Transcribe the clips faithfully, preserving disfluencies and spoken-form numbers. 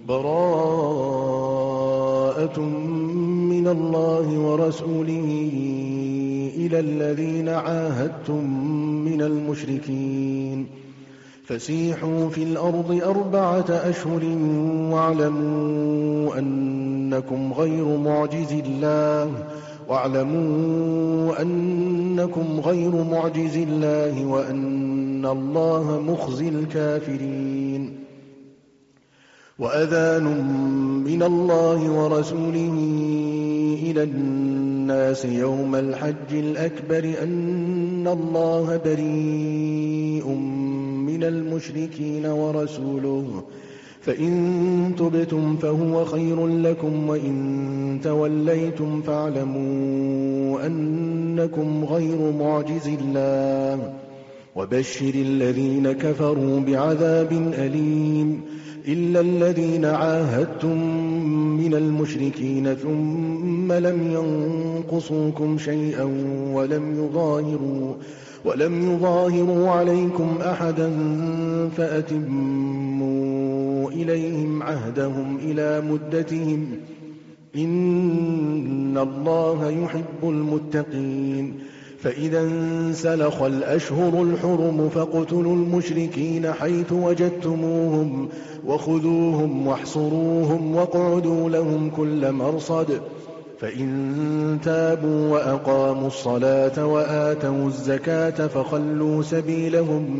براءة من الله ورسوله إلى الذين عاهدتم من المشركين فسيحوا في الأرض أربعة أشهر واعلموا أنكم غير معجز الله واعلموا أنكم غير معجز الله وأن الله مخزي الكافرين. وأذان من الله ورسوله إلى الناس يوم الحج الأكبر أن الله بريء من المشركين ورسوله فإن تبتم فهو خير لكم وإن توليتم فاعلموا أنكم غير معجز الله وبشر الذين كفروا بعذاب أليم إلا الذين عاهدتم من المشركين ثم لم ينقصوكم شيئا ولم يظاهروا ولم يظاهروا عليكم أحدا فأتموا إليهم عهدهم إلى مدتهم إن الله يحب المتقين. فإذا انسلخ الأشهر الحرم فاقتلوا المشركين حيث وجدتموهم وخذوهم واحصروهم واقعدوا لهم كل مرصد فإن تابوا وأقاموا الصلاة وآتوا الزكاة فخلوا سبيلهم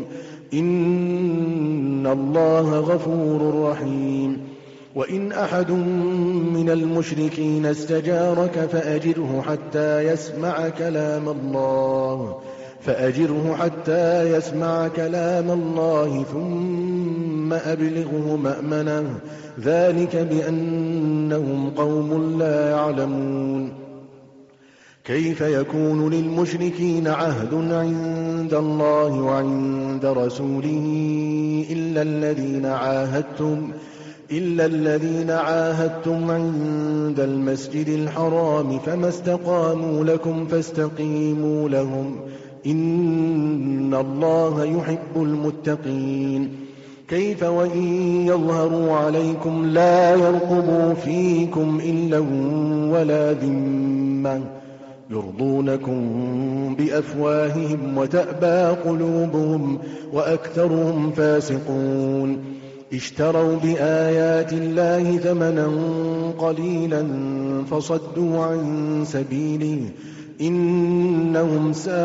إن الله غفور رحيم. وإن أحد من المشركين استجارك فأجره حتى يسمع كلام الله فأجره حتى يسمع كلام الله ثم أبلغه مأمنه ذلك بأنهم قوم لا يعلمون. كيف يكون للمشركين عهد عند الله وعند رسوله إلا الذين عاهدتم إلا الذين عاهدتم عند المسجد الحرام فما استقاموا لكم فاستقيموا لهم إن الله يحب المتقين. كيف وإن يظهروا عليكم لا يرقبوا فيكم إلا ولا ذمة يرضونكم بأفواههم وتأبى قلوبهم وأكثرهم فاسقون. اشتروا بآيات الله ثمنا قليلا فصدوا عن سبيله إنهم ساء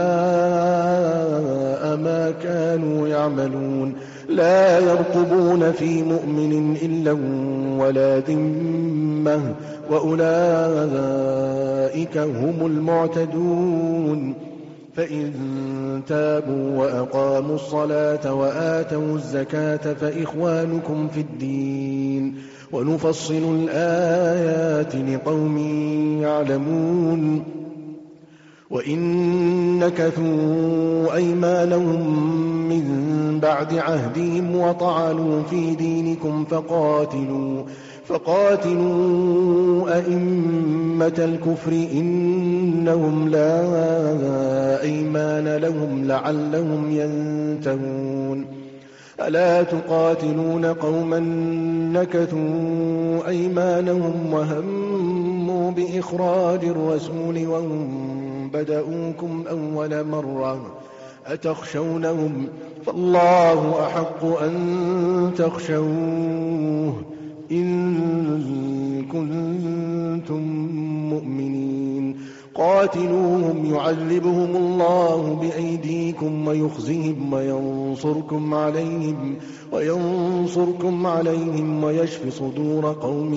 ما كانوا يعملون. لا يرقبون في مؤمن إلا ولا ذمة وأولئك هم المعتدون. فإن تابوا وأقاموا الصلاة وآتوا الزكاة فإخوانكم في الدين ونفصل الآيات لقوم يعلمون. وإن نكثوا أيمانهم من بعد عهدهم وطعنوا في دينكم فقاتلوا فقاتلوا أئمة الكفر إنهم لا أيمان لهم لعلهم ينتهون. ألا تقاتلون قوما نكثوا أيمانهم وهموا بإخراج الرسول وهم بدؤوكم أول مرة أتخشونهم فالله أحق أن تخشوه إن كنتم مؤمنين. قاتلوهم يعذبهم الله بأيديكم ويخزهم وينصركم عليهم وينصركم عليهم ويشف صدور قوم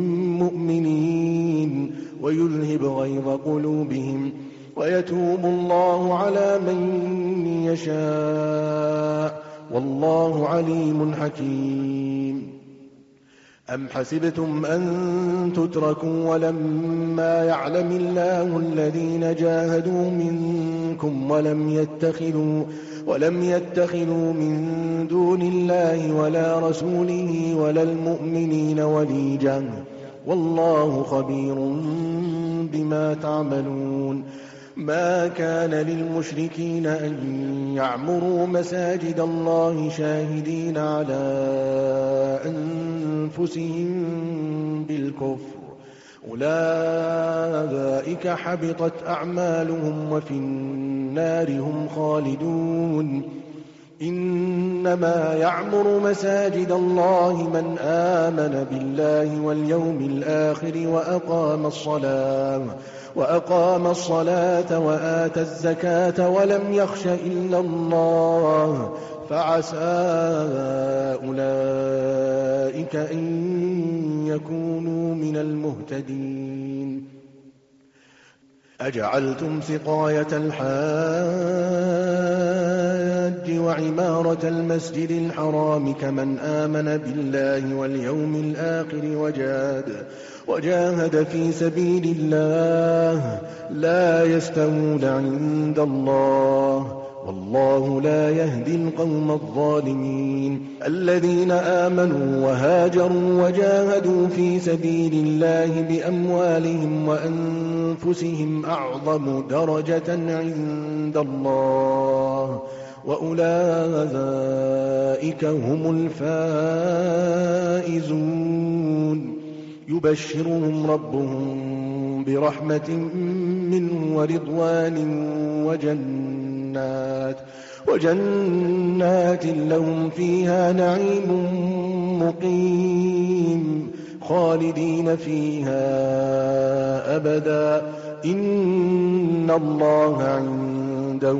مؤمنين ويذهب غيظ قلوبهم ويتوب الله على من يشاء والله عليم حكيم. أم حسبتم أن تتركوا ولما يعلم الله الذين جاهدوا منكم ولم يتخذوا ولم يتخذوا من دون الله ولا رسوله ولا المؤمنين وليجا والله خبير بما تعملون. ما كان للمشركين أن يعمروا مساجد الله شاهدين على أنفسهم بالكفر، أولئك حبطت أعمالهم وفي النار هم خالدون. إنما يعمر مساجد الله من آمن بالله واليوم الآخر وأقام الصلاة وأقام الصلاة وآتى الزكاة ولم يخش إلا الله، فعسى أولئك أن يكونوا من المهتدين. أجعلتم سقاية الحاج وعمارة المسجد الحرام كمن آمن بالله واليوم الآخر وجاهد, وجاهد في سبيل الله لا يستوون عند الله، والله لا يهدي القوم الظالمين. الذين آمنوا وهاجروا وجاهدوا في سبيل الله بأموالهم وأنفسهم أعظم درجة عند الله، وأولئك هم الفائزون. يبشرهم ربهم برحمة منه ورضوان وجنات وجنات لهم فيها نعيم مقيم خالدين فيها أبدا، إن الله عنده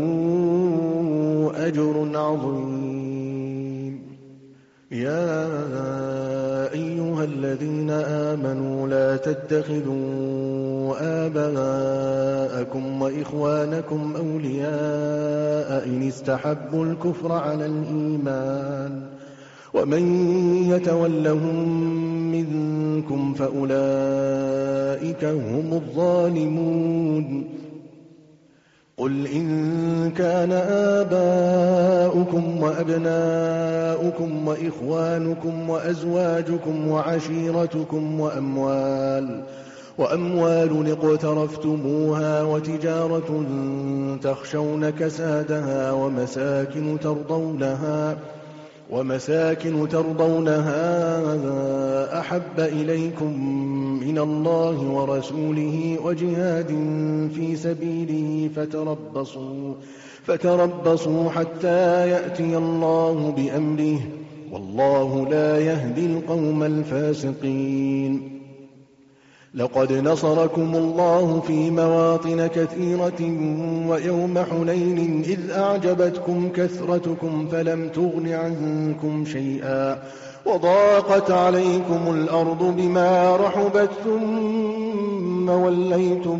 أجر عظيم. يا أيها الذين آمنوا لا تتخذوا آباءكم وإخوانكم أولياء إن استحبوا الكفر على الإيمان، ومن يتولهم منكم فأولئك هم الظالمون. قل إن كان آباؤكم وأبناؤكم وإخوانكم وأزواجكم وعشيرتكم وأموال وأموال اقترفتموها وتجارة تخشون كسادها ومساكن ترضونها ومساكن ترضونها أحب إليكم من الله ورسوله وجهاد في سبيله فتربصوا, فتربصوا حتى يأتي الله بأمره، والله لا يهدي القوم الفاسقين. لقد نصركم الله في مواطن كثيرة ويوم حنين إذ أعجبتكم كثرتكم فلم تغن عنكم شيئا وضاقت عليكم الأرض بما رحبت ثم وليتم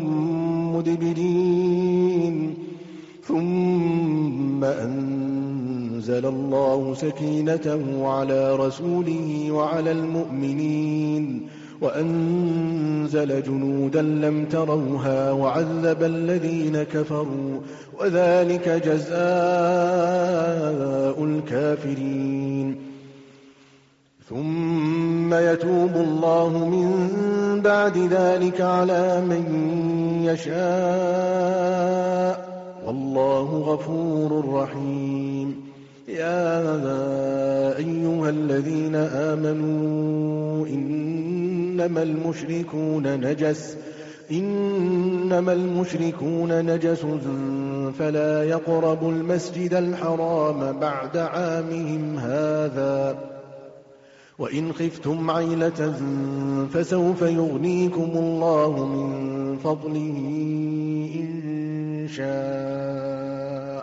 مدبرين، ثم أنزل الله سكينته على رسوله وعلى المؤمنين وأنزل جنودا لم تروها وعذب الذين كفروا، وذلك جزاء الكافرين. ثم يتوب الله من بعد ذلك على من يشاء، والله غفور رحيم. يا أيها الذين آمنوا إنما المشركون نجس إنما المشركون نجس فلا يقربوا المسجد الحرام بعد عامهم هذا، وإن خفتم عيلة فسوف يغنيكم الله من فضله إن شاء،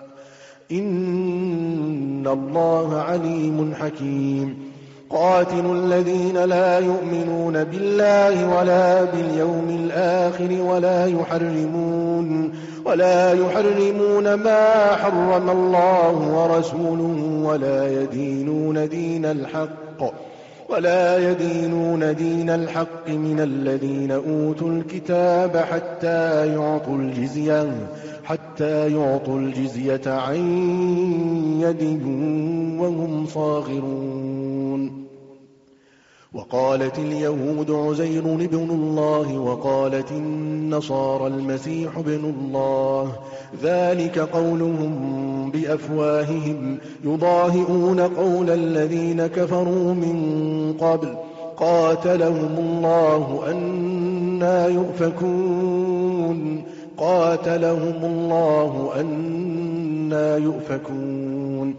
إن الله عليم حكيم. قاتلوا الذين لا يؤمنون بالله ولا باليوم الآخر ولا يحرمون ولا يحرمون ما حرم الله ورسوله ولا يدينون دين الحق ولا يدينون دين الحق من الذين أوتوا الكتاب حتى يعطوا الجزية حتى يعطوا الجزية عن يد وهم صاغرون. وقالت اليهود عزير ابن الله وقالت النصارى المسيح ابن الله، ذلك قولهم بأفواههم يضاهئون قول الذين كفروا من قبل قاتلهم الله أنى يؤفكون قاتلهم الله أنى يؤفكون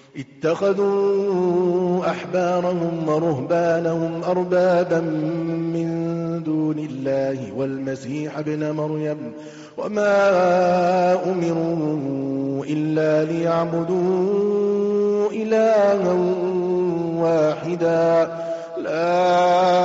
اتخذوا أحبارهم ورهبانهم أربابا من دون الله والمسيح ابن مريم وما أمروا إلا ليعبدوا إلها واحدا لا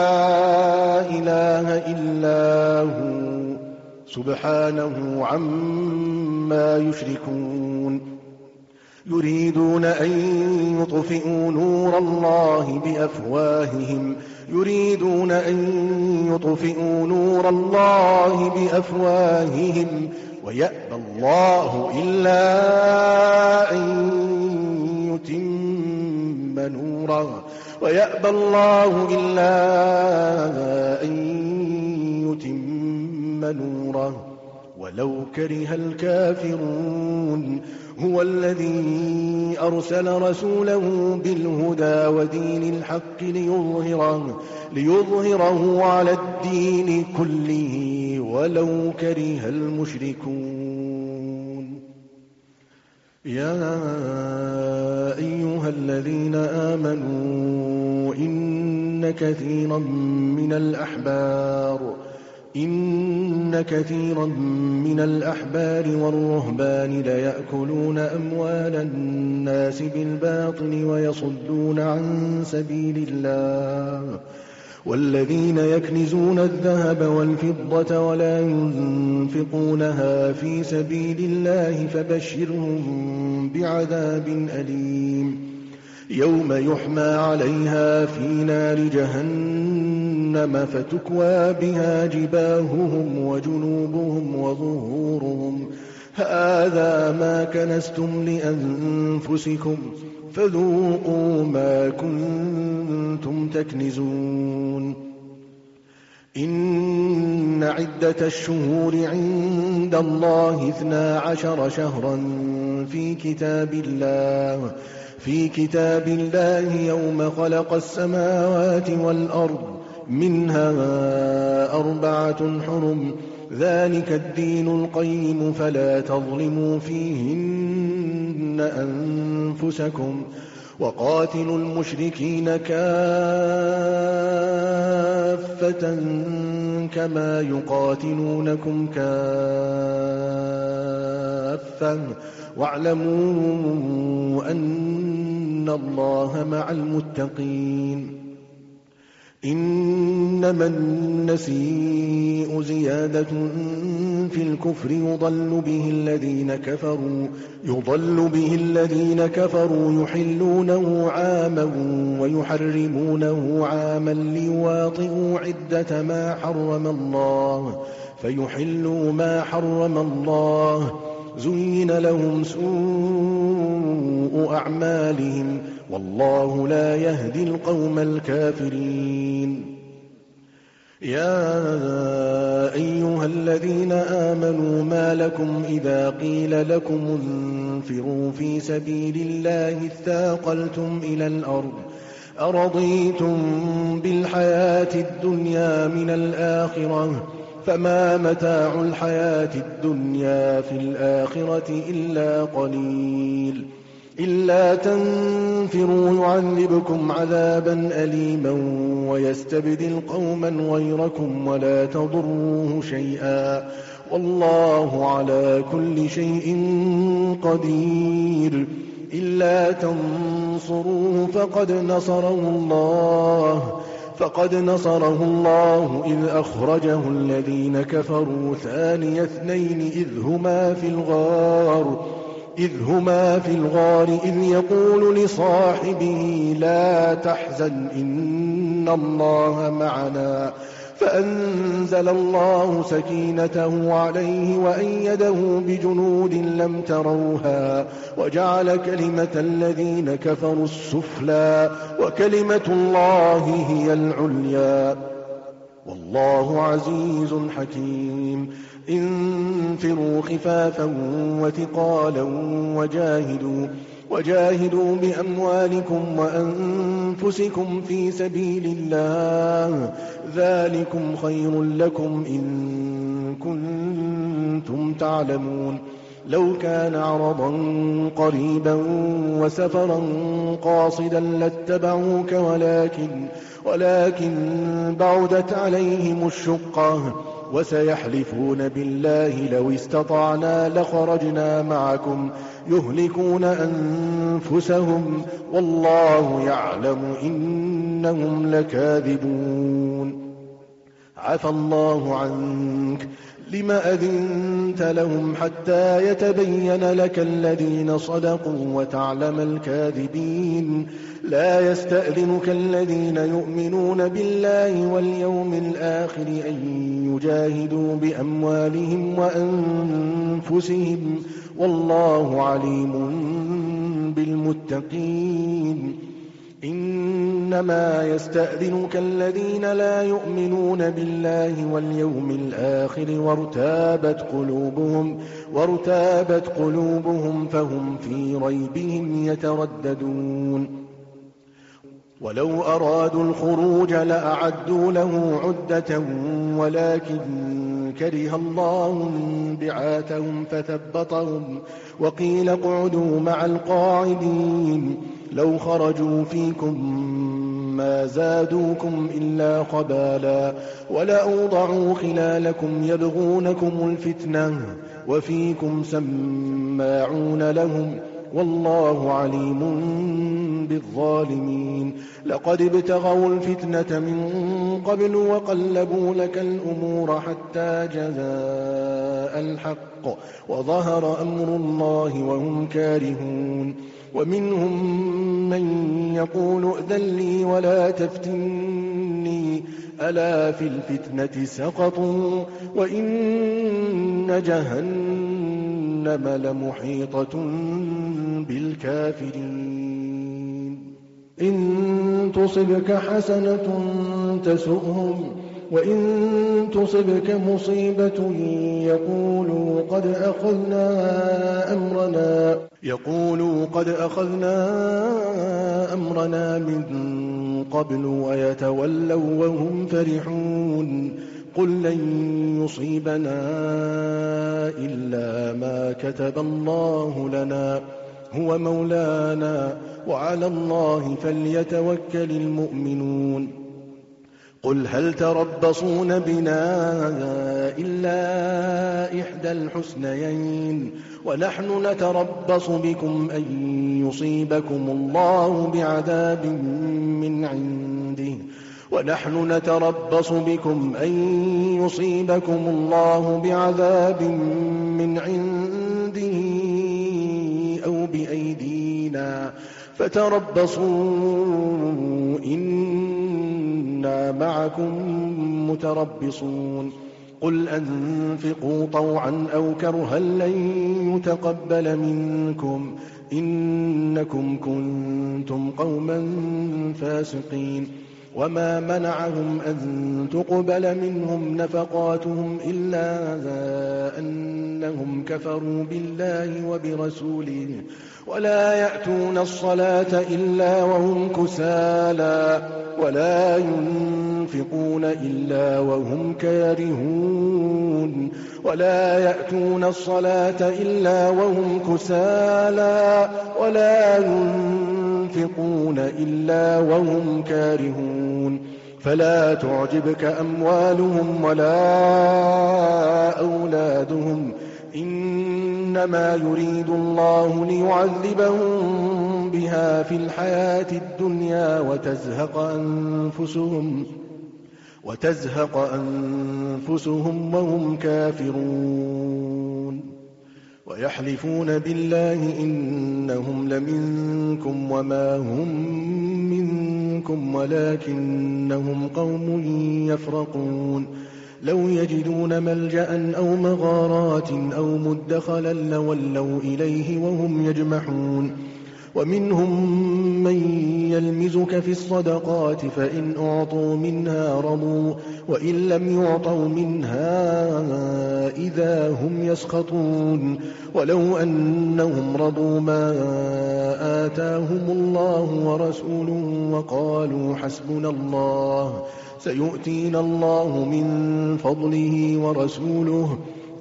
إله إلا هو سبحانه عما يشركون يريدون أن يطفئوا نور الله بأفواههم يريدون أن يطفئوا نور الله بأفواههم ويأبى الله إلا أن يتم نوره ويأبى الله إلا أن يتم نوره ولو كره الكافرون هو الذي أرسل رسوله بالهدى ودين الحق ليظهره, ليظهره على الدين كله ولو كره المشركون. يا أيها الذين آمنوا إن كثيرا من الأحبار إن كثيرا من الأحبار والرهبان ليأكلون أموال الناس بالباطل ويصدون عن سبيل الله والذين يكنزون الذهب والفضة ولا ينفقونها في سبيل الله فبشرهم بعذاب أليم يوم يحمى عليها في نار جهنم فتكوى بها جباههم وجنوبهم وظهورهم هذا ما كنزتم لأنفسكم فذوقوا ما كنتم تكنزون. إن عدة الشهور عند الله اثنا عشر شهرا في كتاب الله في كتاب الله يوم خلق السماوات والأرض منها أربعة حرم ذلك الدين القيم فلا تظلموا فيهن أنفسكم وقاتلوا المشركين كافة كما يقاتلونكم كافة واعلموا أن الله مع المتقين. إنما النسيء زيادة في الكفر يضل به الذين كفروا يضل به الذين كفروا يحلونه عاما ويحرمونه عاما ليواطئوا عدة ما حرم الله فيحلوا ما حرم الله زين لهم سوء أعمالهم والله لا يهدي القوم الكافرين. يا أيها الذين آمنوا ما لكم إذا قيل لكم انفروا في سبيل الله اثاقلتم إلى الأرض أرضيتم بالحياة الدنيا من الآخرة فما متاع الحياة الدنيا في الآخرة إلا قليل إلا تنفروا يعذبكم عذابا أليما ويستبدل قوما غيركم ولا تضروه شيئا والله على كل شيء قدير. إلا تنصروه فقد نصره الله فقد نصره الله إذ أخرجه الذين كفروا ثاني اثنين إذ هما في الغار إذ هما في الغار إذ يقول لصاحبه لا تحزن إن الله معنا فأنزل الله سكينته عليه وأيده بجنود لم تروها وجعل كلمة الذين كفروا السفلى وكلمة الله هي العليا والله عزيز حكيم. انفروا خفافا وثقالا وجاهدوا وجاهدوا بأموالكم وأنفسكم في سبيل الله ذلكم خير لكم إن كنتم تعلمون. لو كان عرضا قريبا وسفرا قاصدا لاتبعوك ولكن ولكن بعدت عليهم الشقة وسيحلفون بالله لو استطعنا لخرجنا معكم يهلكون أنفسهم والله يعلم إنهم لكاذبون. عفى الله عنك لم أذنت لهم حتى يتبين لك الذين صدقوا وتعلم الكاذبين. لا يستأذنك الذين يؤمنون بالله واليوم الآخر أن يجاهدوا بأموالهم وأنفسهم والله عليم بالمتقين. إنما يستأذنك الذين لا يؤمنون بالله واليوم الآخر وارتابت قلوبهم, وارتابت قلوبهم فهم في ريبهم يترددون. ولو أرادوا الخروج لأعدوا له عدة ولكن كره الله انبعاثهم فثبطهم وقيل اقعدوا مع القاعدين. لو خرجوا فيكم ما زادوكم إلا خبالا ولأوضعوا خلالكم يبغونكم الفتنة وفيكم سماعون لهم والله عليم بالظالمين. لقد ابتغوا الفتنة من قبل وقلبوا لك الأمور حتى جاء الحق وظهر أمر الله وهم كارهون. ومنهم من يقول ائذن لي ولا تفتني ألا في الفتنة سقطوا وإن جهنم لمحيطة بالكافرين. إن تصبك حسنة تسؤهم وإن تصبك مصيبة يقولوا قد أخذنا أمرنا يقولوا قد أخذنا أمرنا من قبل ويتولوا وهم فرحون. قل لن يصيبنا إلا ما كتب الله لنا هو مولانا وعلى الله فليتوكل المؤمنون. قل هل تربصون بنا إلا إحدى الحسنيين ونحن نتربص بكم أن يصيبكم الله بعذاب من عنده ونحن نتربص بكم أن يصيبكم الله بعذاب من عنده أو بأيدينا فتربصوا إنا معكم متربصون. قل أنفقوا طوعا أو كرها لن يتقبل منكم إنكم كنتم قوما فاسقين. وما منعهم أن تقبل منهم نفقاتهم إلا أنهم كفروا بالله وبرسوله ولا يأتون الصلاة إلا وهم كسالى ولا ينفقون إلا وهم كارهون ولا يأتون الصلاة إلا وهم كسالى ولا ينفقون إلا وهم كارهون. فلا تعجبك أموالهم ولا أولادهم إنما يريد الله ليعذبهم بها في الحياة الدنيا وتزهق أنفسهم وتزهق أنفسهم وهم كافرون. ويحلفون بالله إنهم لمنكم وما هم منكم منكم ولكنهم قوم يفرقون لو يجدون ملجأ أو مغارات أو مدخلا لولوا إليه وهم يجمحون ومنهم من يلمزك في الصدقات فإن أعطوا منها رضوا وإن لم يعطوا منها إذا هم يسخطون ولو أنهم رضوا ما آتاهم الله ورسوله وقالوا حسبنا الله سيؤتينا الله من فضله ورسوله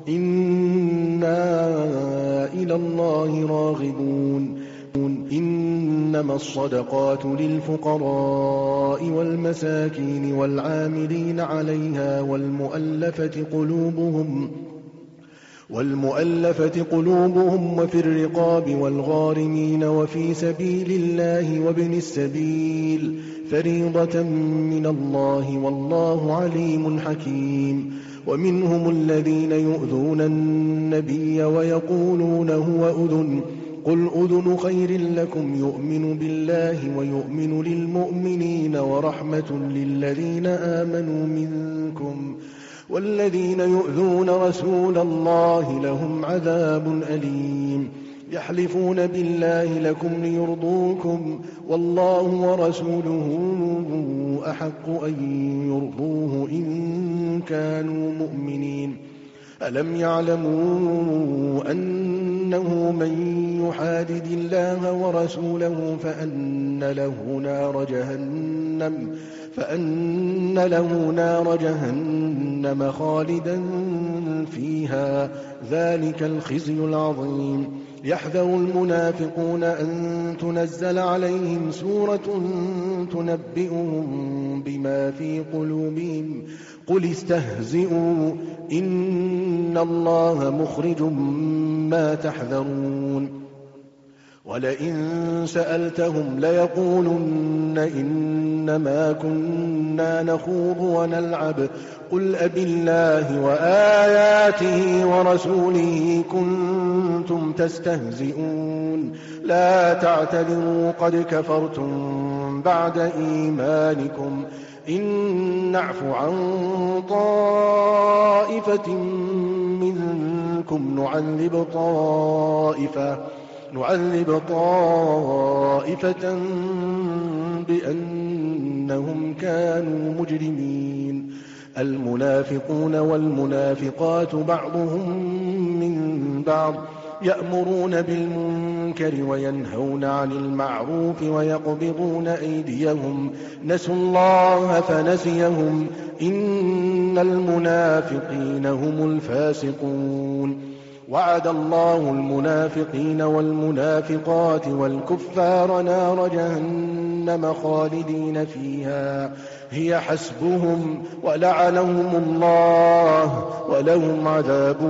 إنا إلى الله راغبون إنما الصدقات للفقراء والمساكين والعاملين عليها والمؤلفة قلوبهم والمؤلفة قلوبهم وفي الرقاب والغارمين وفي سبيل الله وابن السبيل فريضة من الله والله عليم حكيم ومنهم الذين يؤذون النبي ويقولون هو أذن قل أذن خير لكم يؤمن بالله ويؤمن للمؤمنين ورحمة للذين آمنوا منكم والذين يؤذون رسول الله لهم عذاب أليم يحلفون بالله لكم ليرضوكم والله ورسوله أحق أن يرضوه إن كانوا مؤمنين ألم يعلموا أنه من يحادد الله ورسوله فأن له نار جهنم فأن له نار جهنم خالدا فيها ذلك الخزي العظيم يحذر المنافقون أن تنزل عليهم سورة تنبئهم بما في قلوبهم قل استهزئوا إن الله مخرج ما تحذرون ولئن سألتهم ليقولن إنما كنا نخوض ونلعب قل أبالله وآياته ورسوله كنتم تستهزئون لا تعتذروا قد كفرتم بعد إيمانكم إن نعف عن طائفة منكم نعذب طائفة نعذب طائفة بأنهم كانوا مجرمين المنافقون والمنافقات بعضهم من بعض يأمرون بالمنكر وينهون عن المعروف ويقبضون أيديهم نسوا الله فنسيهم إن المنافقين هم الفاسقون وعد الله المنافقين والمنافقات والكفار نار جهنم خالدين فيها هي حسبهم ولعنهم الله ولهم عذاب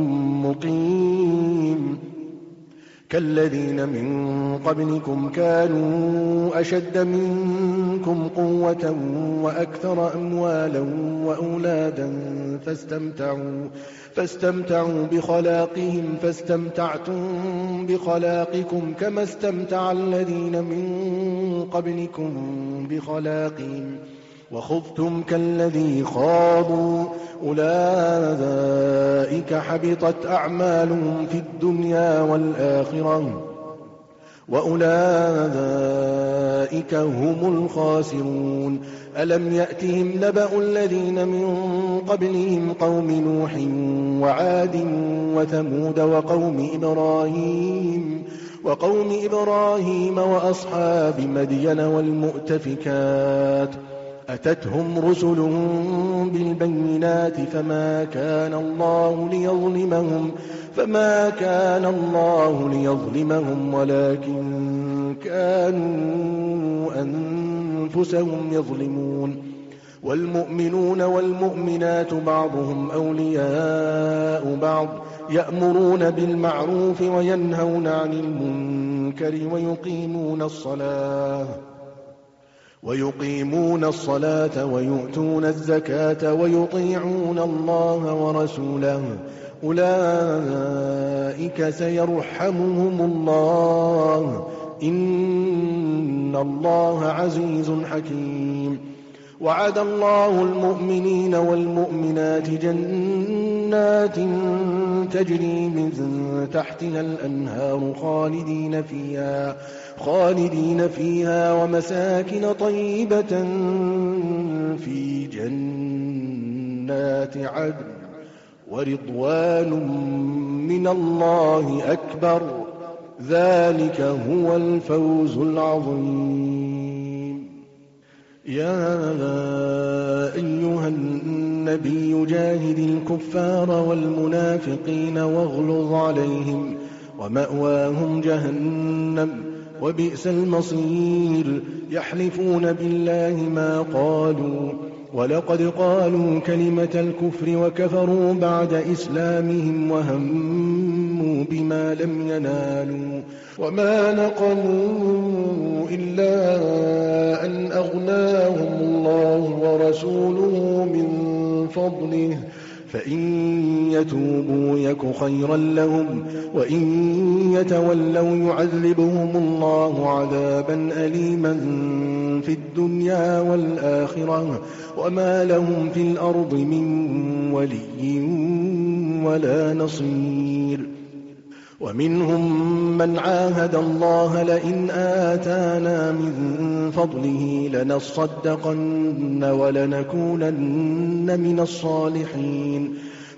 مقيم كالذين من قبلكم كانوا أشد منكم قوة وأكثر أموالا وأولادا فاستمتعوا فاستمتعوا بخلاقهم فاستمتعتم بخلاقكم كما استمتع الذين من قبلكم بخلاقهم وخضتم كالذي خاضوا أولئك حبطت أعمالهم في الدنيا والآخرة وأولئك هم الخاسرون ألم يأتهم نبأ الذين من قبلهم قوم نوح وعاد وثمود وقوم إبراهيم وقوم إبراهيم وأصحاب مدين والمؤتفكات أتتهم رسلهم بالبينات فما كان الله ليظلمهم فما كان الله ليظلمهم ولكن كانوا أنفسهم يظلمون والمؤمنون والمؤمنات بعضهم أولياء بعض يأمرون بالمعروف وينهون عن المنكر ويقيمون الصلاة ويقيمون الصلاة ويؤتون الزكاة ويطيعون الله ورسوله أولئك سيرحمهم الله إن الله عزيز حكيم. وعد الله المؤمنين والمؤمنات جنات تجري من تحتها الأنهار خالدين فيها, خالدين فيها ومساكن طيبة في جنات عدن ورضوان من الله أكبر. ذلك هو الفوز العظيم. يا أيها النبي جاهد الكفار والمنافقين واغلظ عليهم ومأواهم جهنم وبئس المصير. يحلفون بالله ما قالوا ولقد قالوا كلمة الكفر وكفروا بعد إسلامهم وهموا بما لم ينالوا وما نقموا إلا أن أغناهم الله ورسوله من فضله فإن يتوبوا يك خيرا لهم وإن يتولوا يعذبهم الله عذابا أليما في الدنيا والآخرة وما لهم في الأرض من ولي ولا نصير. ومنهم من عاهد الله لئن آتانا من فضله لنصدقن ولنكونن من الصالحين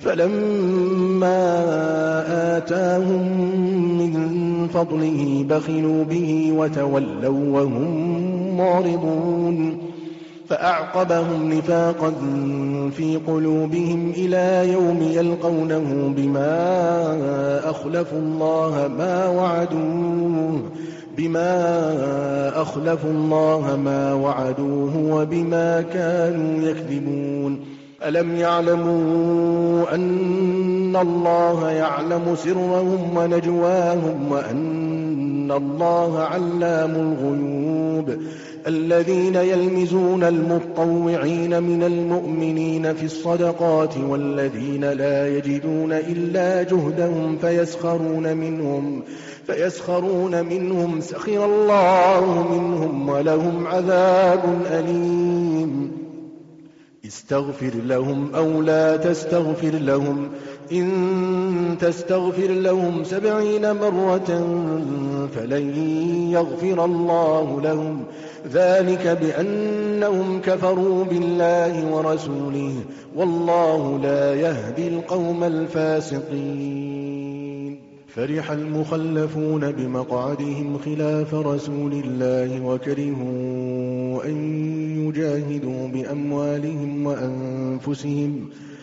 فلما آتاهم من فضله بخلوا به وتولوا وهم معرضون فأعقبهم نفاقا في قلوبهم إلى يوم يلقونه بما أخلفوا الله ما وعدوه بما أخلفوا الله ما وعدوه وبما كانوا يكذبون. ألم يعلموا أن الله يعلم سرهم ونجواهم وأن الله علام الغيوب. الذين يلمزون المطوعين من المؤمنين في الصدقات والذين لا يجدون إلا جهدهم فيسخرون منهم فيسخرون منهم سخر الله منهم ولهم عذاب أليم. استغفر لهم أو لا تستغفر لهم إن تستغفر لهم سبعين مرة فلن يغفر الله لهم ذلك بأنهم كفروا بالله ورسوله والله لا يهدي القوم الفاسقين. فرح المخلفون بمقعدهم خلاف رسول الله وكرهوا أن يجاهدوا بأموالهم وأنفسهم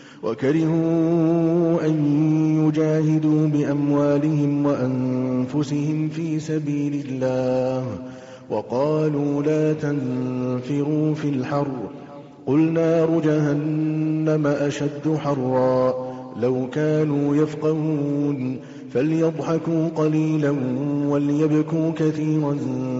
وكرهوا أن يجاهدوا بأموالهم وأنفسهم في سبيل الله وقالوا لا تنفروا في الحر قل نار جهنم أشد حرا لو كانوا يفقهون فليضحكوا قليلا وليبكوا كثيرا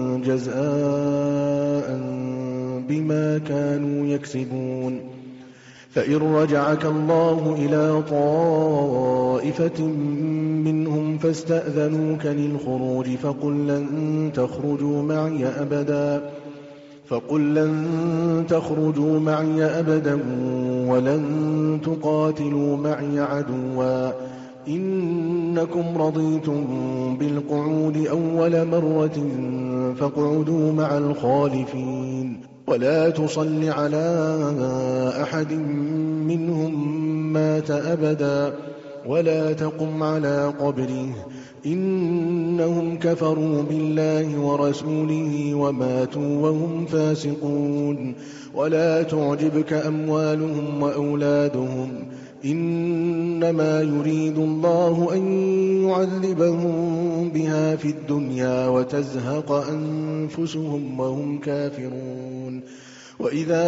جزاء بما كانوا يكسبون. فإن رجعك الله إلى طائفة منهم فاستأذنوك للخروج فقل لن تخرجوا معي أبدا فقل لن تخرجوا معي أبدا ولن تقاتلوا معي عدوا إنكم رضيتم بالقعود أول مرة فاقعدوا مع الخالفين ولا تصل على أحد منهم مات أبدا ولا تقم على قبره إنهم كفروا بالله ورسوله وماتوا وهم فاسقون. ولا تعجبك أموالهم وأولادهم إنما يريد الله أن يعذبهم بها في الدنيا وتزهق أنفسهم وهم كافرون. وإذا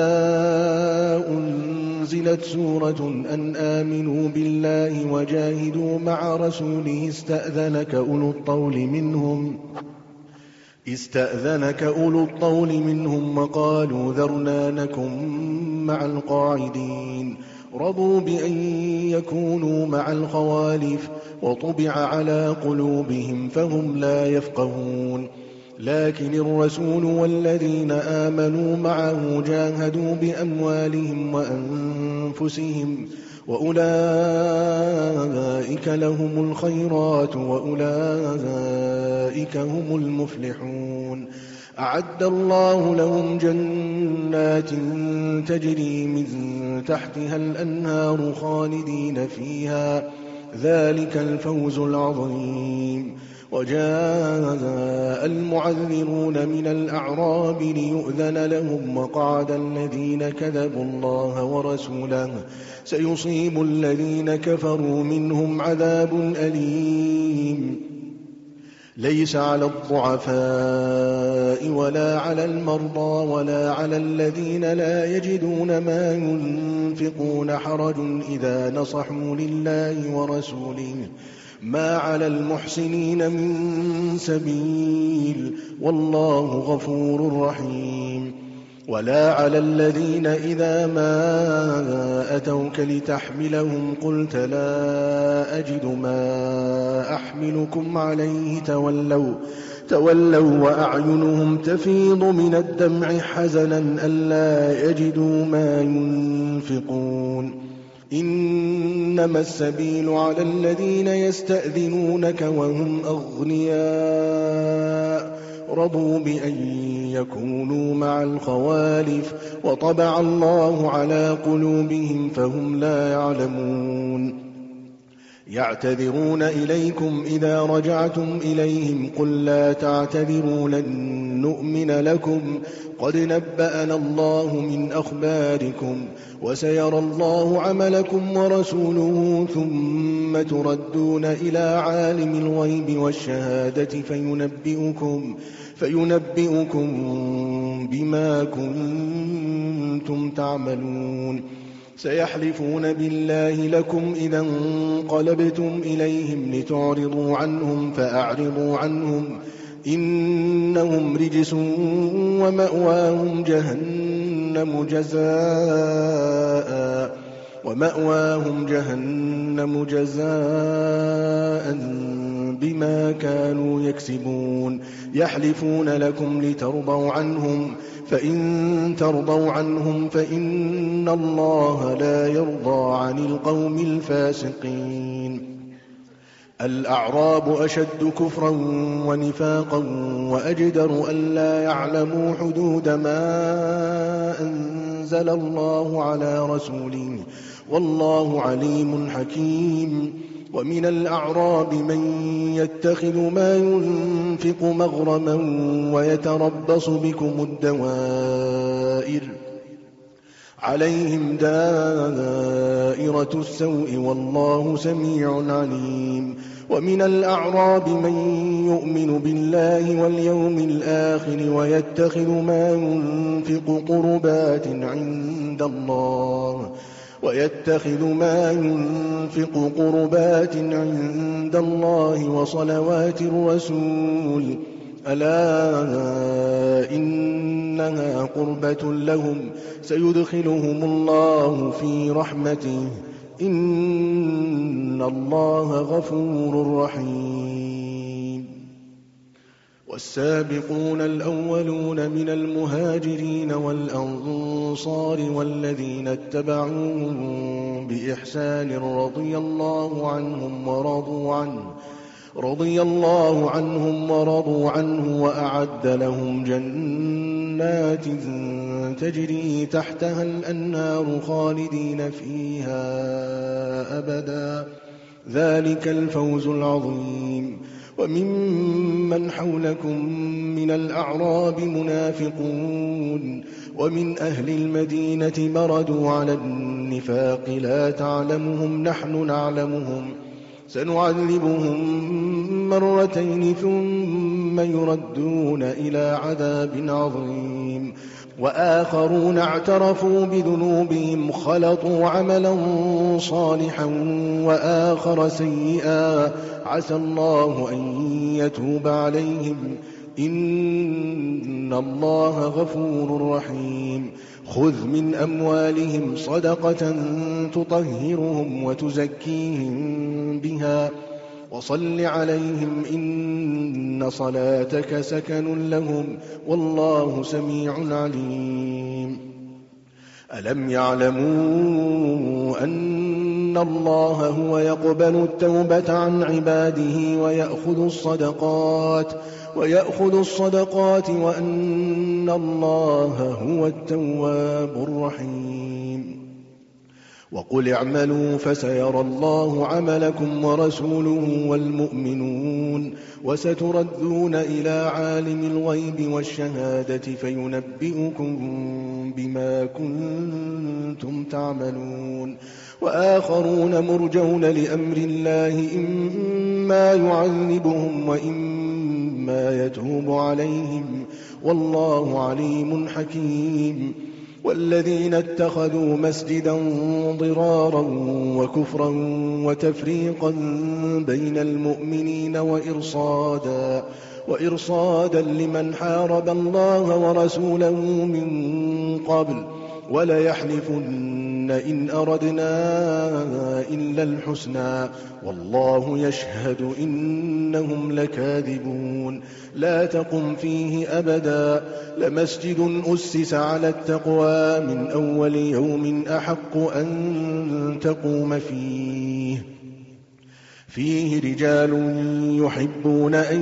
أنزلت سورة أن آمنوا بالله وجاهدوا مع رسوله استأذنك أولو الطول منهم استأذنك أولو الطول منهم وقالوا ذرنا نكن مع القاعدين رضوا بأن يكونوا مع الخوالف وطبع على قلوبهم فهم لا يفقهون. لكن الرسول والذين آمنوا معه جاهدوا بأموالهم وأنفسهم وأولئك لهم الخيرات وأولئك هم المفلحون. أعد الله لهم جنات تجري من تحتها الأنهار خالدين فيها، ذلك الفوز العظيم. وجاء المعذرون من الأعراب ليؤذن لهم وقعد الذين كذبوا الله ورسوله، سيصيب الذين كفروا منهم عذاب أليم. ليس على الضعفاء ولا على المرضى ولا على الذين لا يجدون ما ينفقون حرج إذا نصحوا لله ورسوله، ما على المحسنين من سبيل، والله غفور رحيم. ولا على الذين إذا ما أتوك لتحملهم قلت لا أجد ما أحملكم عليه تولوا, تولوا وأعينهم تفيض من الدمع حزنا ألا يجدوا ما ينفقون. إنما السبيل على الذين يستأذنونك وهم أغنياء رضوا بأن يكونوا مع الخوالف وطبع الله على قلوبهم فهم لا يعلمون. يعتذرون إليكم إذا رجعتم إليهم قل لا تعتذروا لن نؤمن لكم قد نبأنا الله من أخباركم وسيرى الله عملكم ورسوله ثم تردون إلى عالم الغيب والشهادة فينبئكم, فينبئكم بما كنتم تعملون. سيحلفون بالله لكم إذا انقلبتم إليهم لتعرضوا عنهم فأعرضوا عنهم إنهم رجس ومأواهم جهنم جزاء ومأواهم جهنم جزاء بما كانوا يكسبون. يحلفون لكم لترضوا عنهم فإن ترضوا عنهم فإن الله لا يرضى عن القوم الفاسقين. الأعراب أشد كفرا ونفاقا وأجدر ألا يعلموا حدود ما أنزل الله على رسوله والله عليم حكيم. ومن الأعراب من يتخذ ما ينفق مغرما ويتربص بكم الدوائر عليهم دائرة السوء والله سميع عليم. ومن الأعراب من يؤمن بالله واليوم الآخر ويتخذ ما ينفق قربات عند الله ويتخذ ما ينفق قربات عند الله وصلوات الرسول ألا إنها قربة لهم سيدخلهم الله في رحمته إن الله غفور رحيم. والسابقون الأولون من المهاجرين والأنصار والذين اتبعوهم بإحسان رضي الله عنهم ورضوا عنه رضي الله عنهم ورضوا عنه وأعد لهم جنات تجري تحتها الأنهار خالدين فيها أبدا ذلك الفوز العظيم. وممن حولكم من الأعراب منافقون ومن أهل المدينة مردوا على النفاق لا تعلمهم نحن نعلمهم سنعذبهم مرتين ثم يردون إلى عذاب عظيم. وآخرون اعترفوا بذنوبهم خلطوا عملا صالحا وآخر سيئا عسى الله أن يتوب عليهم إن الله غفور رحيم. خذ من أموالهم صدقة تطهرهم وتزكيهم بها وصل عليهم إن صلاتك سكن لهم والله سميع عليم. ألم يعلموا أن الله هو يقبل التوبة عن عباده ويأخذ الصدقات ويأخذ الصدقات وأن الله هو التواب الرحيم. وقل اعملوا فسيرى الله عملكم ورسوله والمؤمنون وستردون إلى عالم الغيب والشهادة فينبئكم بما كنتم تعملون. وآخرون مرجون لأمر الله إما يعذبهم وإما يتوب عليهم والله عليم حكيم. والذين اتخذوا مسجدا ضرارا وكفرا وتفريقا بين المؤمنين وإرصادا, وإرصادا لمن حارب الله ورسوله من قبل وليحلفن إن أردنا إلا الحسنى والله يشهد إنهم لكاذبون. لا تقم فيه أبدا لمسجد أسس على التقوى من أول يوم أحق أن تقوم فيه فيه رجال يحبون أن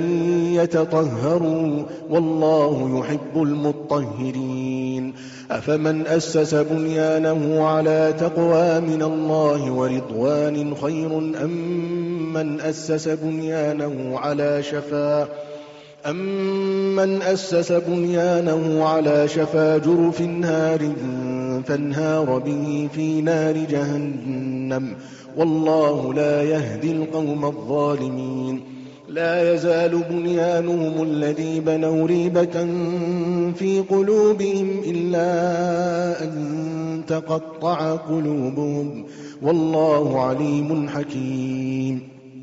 يتطهروا والله يحب المطهرين. أفمن أسس بنيانه على تقوى من الله ورضوان خير أم من أسس بنيانه على شفا أمن أسس بنيانه على شفا جرف نار فانهار به في نار جهنم والله لا يهدي القوم الظالمين. لا يزال بنيانهم الذي بنوا ريبة في قلوبهم إلا أن تقطع قلوبهم والله عليم حكيم.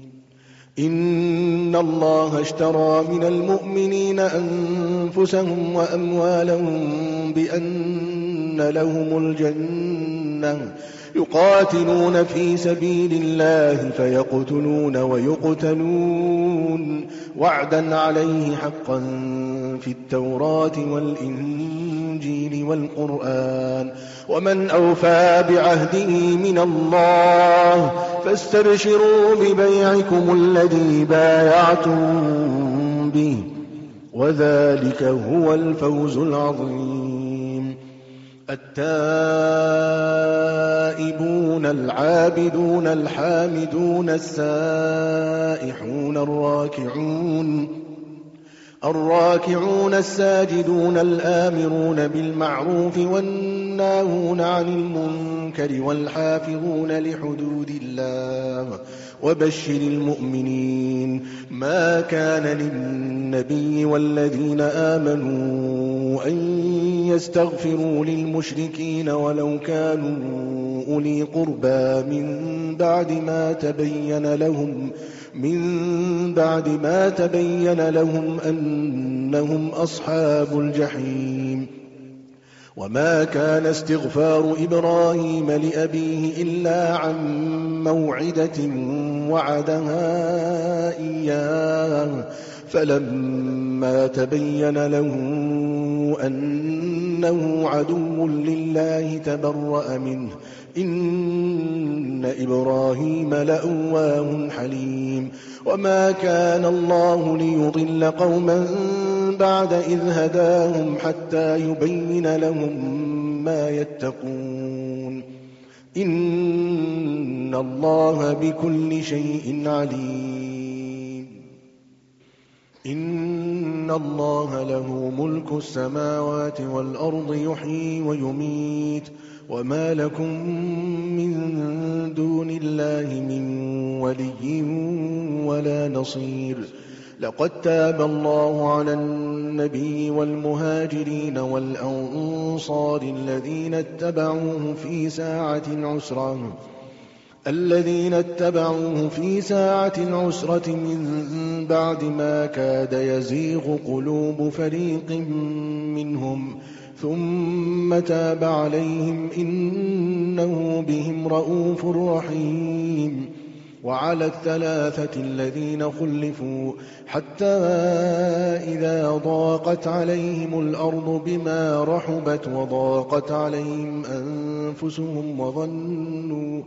إن الله اشترى من المؤمنين أنفسهم وأموالهم بأن لهم الجنة يقاتلون في سبيل الله فيقتلون ويقتلون وعدا عليه حقا في التوراة والإنجيل والقرآن ومن أوفى بعهده من الله فاستبشروا ببيعكم الذي بايعتم به وذلك هو الفوز العظيم. التائبون العابدون الحامدون السائحون الراكعون الراكعون الساجدون الآمرون بالمعروف والناهون عن المنكر والحافظون لحدود الله وبشر المؤمنين. ما كان للنبي والذين آمنوا أن يستغفروا للمشركين ولو كانوا أولي قربى من بعد ما تبين لهم من بعد ما تبين لهم أنهم أصحاب الجحيم. وما كان استغفار إبراهيم لأبيه إلا عن موعدة وعدها إياه فلما تبين له أنه عدو لله تبرأ منه إن إبراهيم لأواه حليم. وما كان الله ليضل قوما بعد إذ هداهم حتى يبين لهم ما يتقون إن الله بكل شيء عليم. إن الله له ملك السماوات والأرض يحيي ويميت وما لكم من دون الله من ولي ولا نصير. لقد تاب الله على النبي والمهاجرين والأنصار الذين اتبعوه في ساعة العسرة الذين اتبعوه في ساعة العسرة من بعد ما كاد يزيغ قلوب فريق منهم ثم تاب عليهم إنه بهم رءوف رحيم. وعلى الثلاثة الذين خلفوا حتى إذا ضاقت عليهم الأرض بما رحبت وضاقت عليهم أنفسهم وظنوا,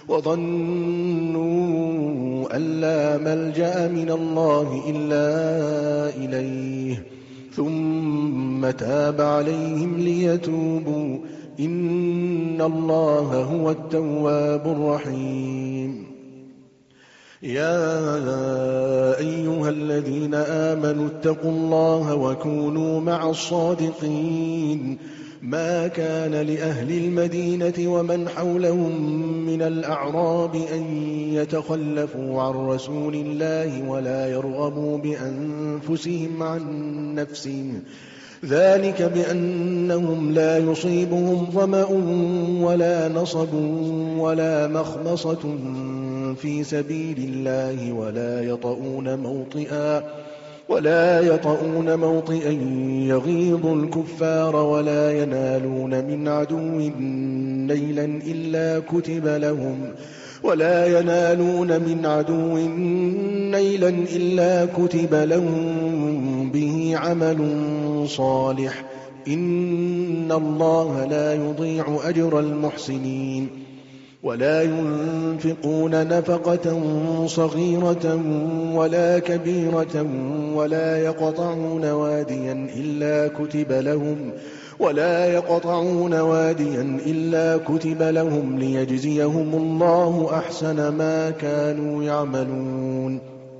وظنوا أن لا ملجأ من الله إلا إليه ثم تاب عليهم ليتوبوا إن الله هو التواب الرحيم. يا أيها الذين آمنوا اتقوا الله وكونوا مع الصادقين ما كان لأهل المدينة ومن حولهم من الأعراب أن يتخلفوا عن رسول الله ولا يرغبوا بأنفسهم عن نفسه ذلك بأنهم لا يصيبهم ظمأ ولا نصب ولا مخمصة في سبيل الله ولا يطؤون موطئا ولا يطؤون موطئا يغيظ الكفار ولا ينالون من عدو نيلا إلا كتب لهم ولا ينالون من عدو نيلا إلا كتب لهم به عمل صالح إن الله لا يضيع أجر المحسنين. ولا ينفقون نفقة صغيرة ولا كبيرة ولا يقطعون واديا إلا كتب لهم ولا يقطعون واديا إلا كتب لهم ليجزيهم الله أحسن ما كانوا يعملون.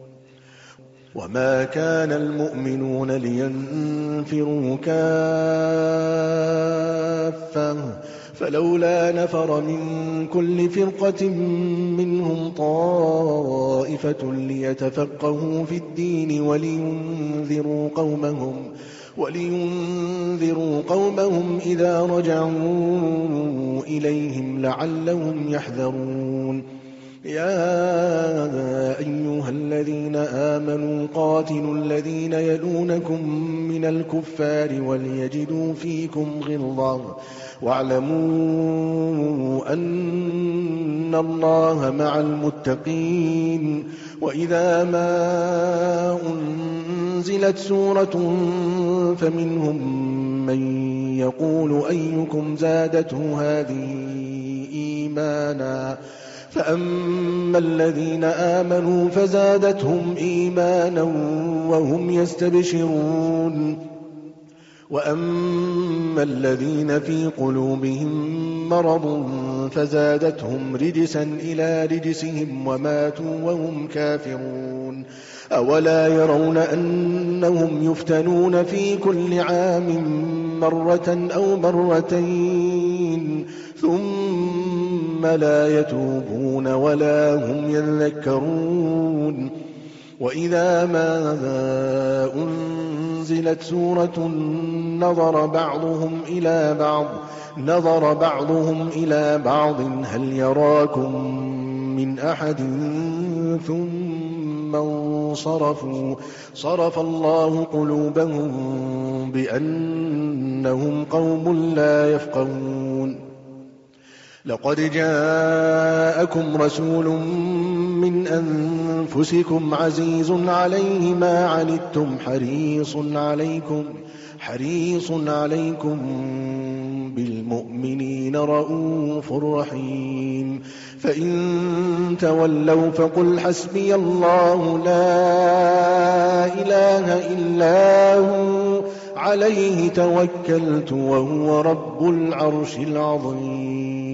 وما كان المؤمنون لينفروا كافة فلولا نفر من كل فرقة منهم طائفة ليتفقهوا في الدين ولينذروا قومهم ولينذروا قومهم إذا رجعوا إليهم لعلهم يحذرون. يا أيها الذين آمنوا قاتلوا الذين يلونكم من الكفار وليجدوا فيكم غلظة واعلموا أن الله مع المتقين. وإذا ما أنزلت سورة فمنهم من يقول أيكم زادته هذه إيمانا فأما الذين آمنوا فزادتهم إيمانا وهم يستبشرون وأما الذين في قلوبهم مرض فزادتهم رجسا إلى رجسهم وماتوا وهم كافرون. أولا يرون أنهم يفتنون في كل عام مرة أو مرتين ثم لا يتوبون ولا هم يذكرون. وإذا ما أنزلت سورة نظر بعضهم إلى بعض نظر بعضهم إلى بعض هل يراكم من أحد ثم انصرفوا صرف الله قلوبهم بأنهم قوم لا يفقهون. لقد جاءكم رسول من أنفسكم عزيز عليه ما عنتم حريص عليكم حريص عليكم بالمؤمنين رؤوف رحيم. فإن تولوا فقل حسبي الله لا إله إلا هو عليه توكلت وهو رب العرش العظيم.